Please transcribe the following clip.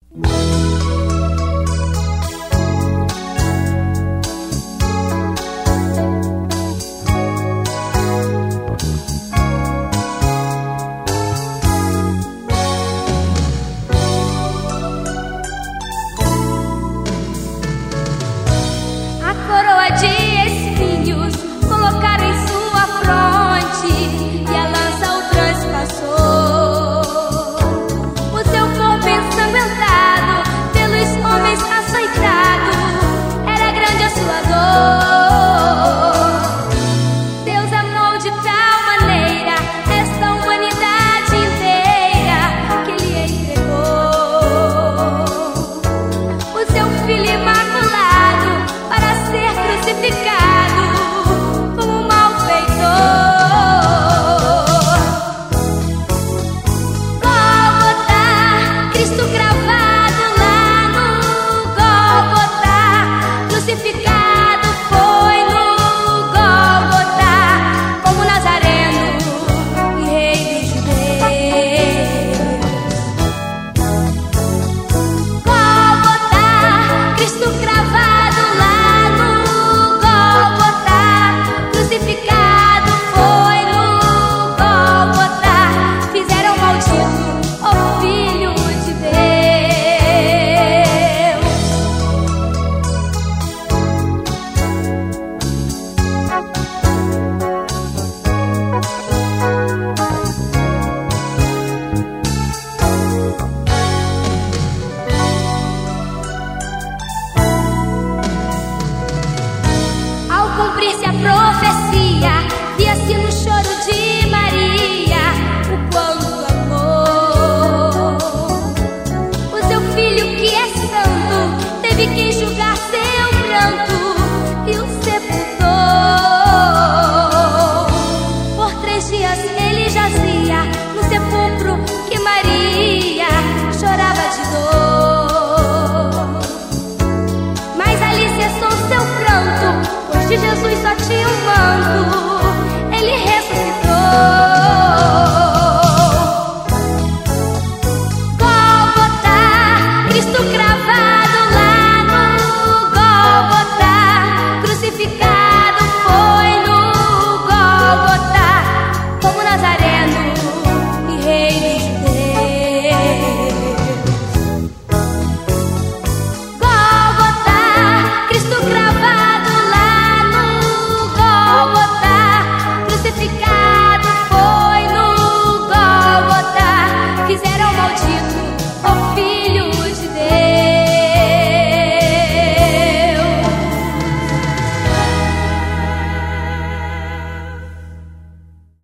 De espinhos colocaram em sua fronte e a lança o transpassou. O seu corpo ensanguentado, pelos homens açoitado, era grande a sua dor. Deus amou de tal maneira esta humanidade inteira que Ele entregou o seu Filho imaculado para ser crucificado como um malfeitor. Gólgota, Cristo cravado lá no Gólgota, crucificado.